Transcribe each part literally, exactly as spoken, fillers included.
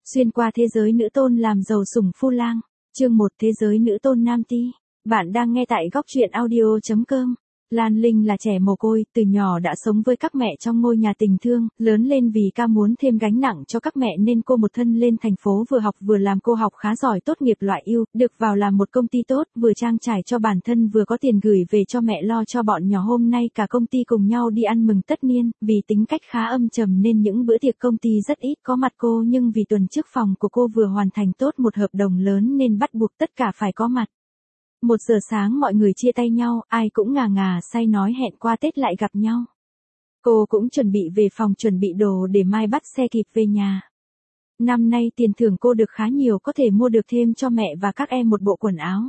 Xuyên qua thế giới nữ tôn làm giàu sủng phu lang, chương một thế giới nữ tôn nam ti. Bạn đang nghe tại góc truyện audio chấm com. Lan Linh là trẻ mồ côi, từ nhỏ đã sống với các mẹ trong ngôi nhà tình thương, lớn lên vì ca muốn thêm gánh nặng cho các mẹ nên cô một thân lên thành phố vừa học vừa làm. Cô học khá giỏi, tốt nghiệp loại ưu, được vào làm một công ty tốt, vừa trang trải cho bản thân vừa có tiền gửi về cho mẹ lo cho bọn nhỏ. Hôm nay cả công ty cùng nhau đi ăn mừng tất niên, vì tính cách khá âm trầm nên những bữa tiệc công ty rất ít có mặt cô, nhưng vì tuần trước phòng của cô vừa hoàn thành tốt một hợp đồng lớn nên bắt buộc tất cả phải có mặt. Một giờ sáng mọi người chia tay nhau, ai cũng ngà ngà say nói hẹn qua Tết lại gặp nhau. Cô cũng chuẩn bị về phòng chuẩn bị đồ để mai bắt xe kịp về nhà. Năm nay tiền thưởng cô được khá nhiều, có thể mua được thêm cho mẹ và các em một bộ quần áo.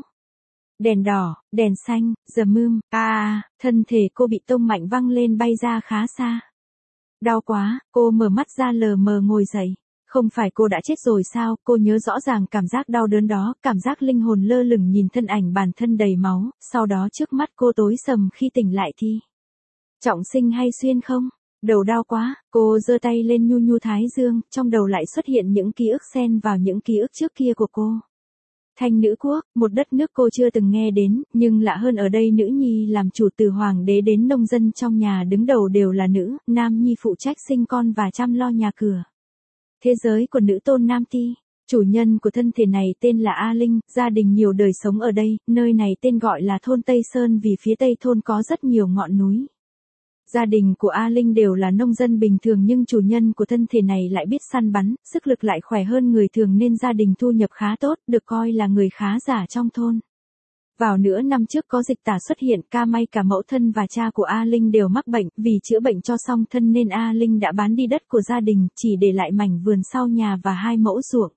Đèn đỏ, đèn xanh, giờ mươm, a à, thân thể cô bị tông mạnh văng lên bay ra khá xa. Đau quá, cô mở mắt ra lờ mờ ngồi dậy. Không phải cô đã chết rồi sao? Cô nhớ rõ ràng cảm giác đau đớn đó, cảm giác linh hồn lơ lửng nhìn thân ảnh bản thân đầy máu, sau đó trước mắt cô tối sầm khi tỉnh lại thì. Trọng sinh hay xuyên không? Đầu đau quá, cô giơ tay lên nhu nhu thái dương, trong đầu lại xuất hiện những ký ức xen vào những ký ức trước kia của cô. Thanh nữ quốc, một đất nước cô chưa từng nghe đến, nhưng lạ hơn ở đây nữ nhi làm chủ từ hoàng đế đến nông dân trong nhà đứng đầu đều là nữ, nam nhi phụ trách sinh con và chăm lo nhà cửa. Thế giới của nữ tôn nam ti, chủ nhân của thân thể này tên là A Linh, gia đình nhiều đời sống ở đây, nơi này tên gọi là thôn Tây Sơn vì phía tây thôn có rất nhiều ngọn núi. Gia đình của A Linh đều là nông dân bình thường nhưng chủ nhân của thân thể này lại biết săn bắn, sức lực lại khỏe hơn người thường nên gia đình thu nhập khá tốt, được coi là người khá giả trong thôn. Vào nửa năm trước có dịch tả xuất hiện, ca may cả mẫu thân và cha của A Linh đều mắc bệnh, vì chữa bệnh cho xong thân nên A Linh đã bán đi đất của gia đình, chỉ để lại mảnh vườn sau nhà và hai mẫu ruộng.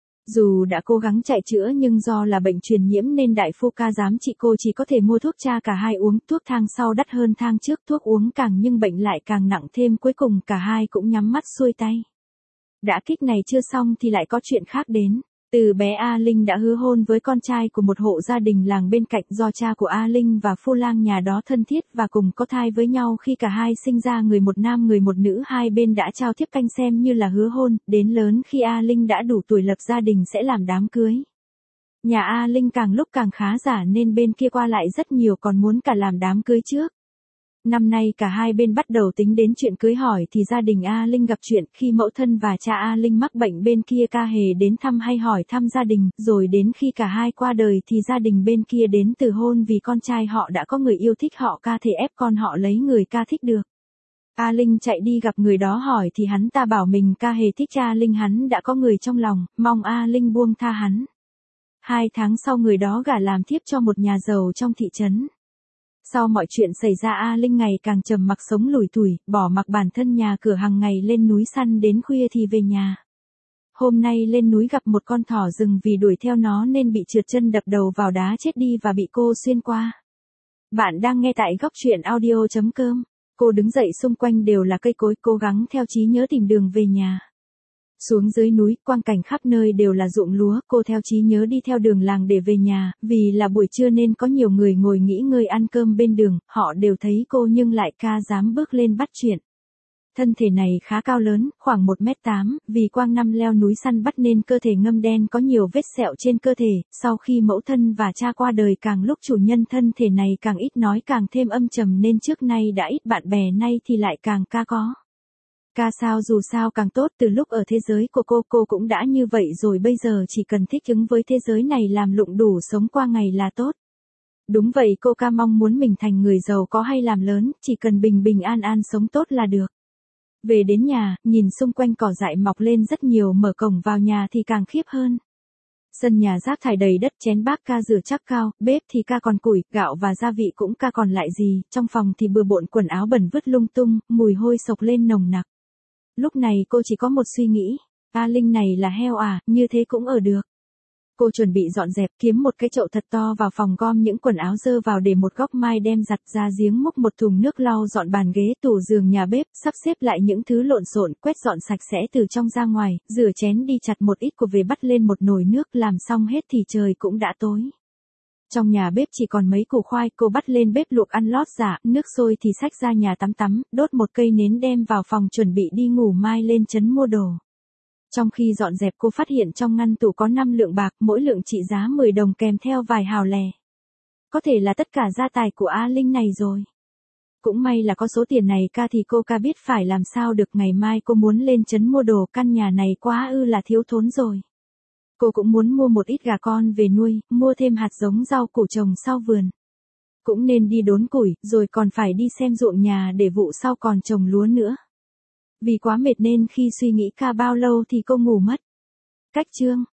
Dù đã cố gắng chạy chữa nhưng do là bệnh truyền nhiễm nên đại phu ca giám trị cô chỉ có thể mua thuốc cha cả hai uống, thuốc thang sau đắt hơn thang trước, thuốc uống càng nhưng bệnh lại càng nặng thêm, cuối cùng cả hai cũng nhắm mắt xuôi tay. Đã kích này chưa xong thì lại có chuyện khác đến. Từ bé A Linh đã hứa hôn với con trai của một hộ gia đình làng bên cạnh, do cha của A Linh và phu lang nhà đó thân thiết và cùng có thai với nhau. Khi cả hai sinh ra người một nam người một nữ, hai bên đã trao thiếp canh xem như là hứa hôn, đến lớn khi A Linh đã đủ tuổi lập gia đình sẽ làm đám cưới. Nhà A Linh càng lúc càng khá giả nên bên kia qua lại rất nhiều, còn muốn cả làm đám cưới trước. Năm nay cả hai bên bắt đầu tính đến chuyện cưới hỏi thì gia đình A Linh gặp chuyện, khi mẫu thân và cha A Linh mắc bệnh bên kia ca hề đến thăm hay hỏi thăm gia đình, rồi đến khi cả hai qua đời thì gia đình bên kia đến từ hôn vì con trai họ đã có người yêu thích họ, ca thể ép con họ lấy người ca thích được. A Linh chạy đi gặp người đó hỏi thì hắn ta bảo mình ca hề thích cha Linh, hắn đã có người trong lòng, mong A Linh buông tha hắn. Hai tháng sau người đó gả làm thiếp cho một nhà giàu trong thị trấn. Sau mọi chuyện xảy ra A Linh ngày càng trầm mặc sống lủi thủi, bỏ mặc bản thân nhà cửa, hàng ngày lên núi săn đến khuya thì về nhà. Hôm nay lên núi gặp một con thỏ rừng, vì đuổi theo nó nên bị trượt chân đập đầu vào đá chết đi và bị cô xuyên qua. Bạn đang nghe tại góc truyện audio chấm com. Cô đứng dậy, xung quanh đều là cây cối, cố gắng theo trí nhớ tìm đường về nhà. Xuống dưới núi, quang cảnh khắp nơi đều là ruộng lúa, cô theo trí nhớ đi theo đường làng để về nhà, vì là buổi trưa nên có nhiều người ngồi nghỉ ngơi ăn cơm bên đường, họ đều thấy cô nhưng lại ca dám bước lên bắt chuyện. Thân thể này khá cao lớn, khoảng một mét tám, vì quang năm leo núi săn bắt nên cơ thể ngâm đen, có nhiều vết sẹo trên cơ thể, sau khi mẫu thân và cha qua đời càng lúc chủ nhân thân thể này càng ít nói, càng thêm âm trầm nên trước nay đã ít bạn bè, nay thì lại càng ca có. Ca sao dù sao càng tốt, từ lúc ở thế giới của cô, cô cũng đã như vậy rồi, bây giờ chỉ cần thích ứng với thế giới này, làm lụng đủ sống qua ngày là tốt. Đúng vậy, cô ca mong muốn mình thành người giàu có hay làm lớn, chỉ cần bình bình an an sống tốt là được. Về đến nhà, nhìn xung quanh cỏ dại mọc lên rất nhiều, mở cổng vào nhà thì càng khiếp hơn. Sân nhà rác thải đầy đất, chén bát ca rửa chắc cao, bếp thì ca còn củi, gạo và gia vị cũng ca còn lại gì, trong phòng thì bừa bộn quần áo bẩn vứt lung tung, mùi hôi sộc lên nồng nặc. Lúc này cô chỉ có một suy nghĩ, A Linh này là heo à, như thế cũng ở được. Cô chuẩn bị dọn dẹp, kiếm một cái chậu thật to vào phòng, gom những quần áo dơ vào để một góc, mai đem giặt ra giếng, múc một thùng nước lau dọn bàn ghế, tủ giường, nhà bếp, sắp xếp lại những thứ lộn xộn, quét dọn sạch sẽ từ trong ra ngoài, rửa chén, đi chặt một ít của về bắt lên một nồi nước, làm xong hết thì trời cũng đã tối. Trong nhà bếp chỉ còn mấy củ khoai, cô bắt lên bếp luộc ăn lót giả, nước sôi thì xách ra nhà tắm tắm, đốt một cây nến đem vào phòng chuẩn bị đi ngủ, mai lên trấn mua đồ. Trong khi dọn dẹp cô phát hiện trong ngăn tủ có năm lượng bạc, mỗi lượng trị giá mười đồng kèm theo vài hào lè. Có thể là tất cả gia tài của A Linh này rồi. Cũng may là có số tiền này ca thì cô ca biết phải làm sao được, ngày mai cô muốn lên trấn mua đồ, căn nhà này quá ư là thiếu thốn rồi. Cô cũng muốn mua một ít gà con về nuôi, mua thêm hạt giống rau củ trồng sau vườn. Cũng nên đi đốn củi, rồi còn phải đi xem ruộng nhà để vụ sau còn trồng lúa nữa. Vì quá mệt nên khi suy nghĩ ca bao lâu thì cô ngủ mất. Cách chương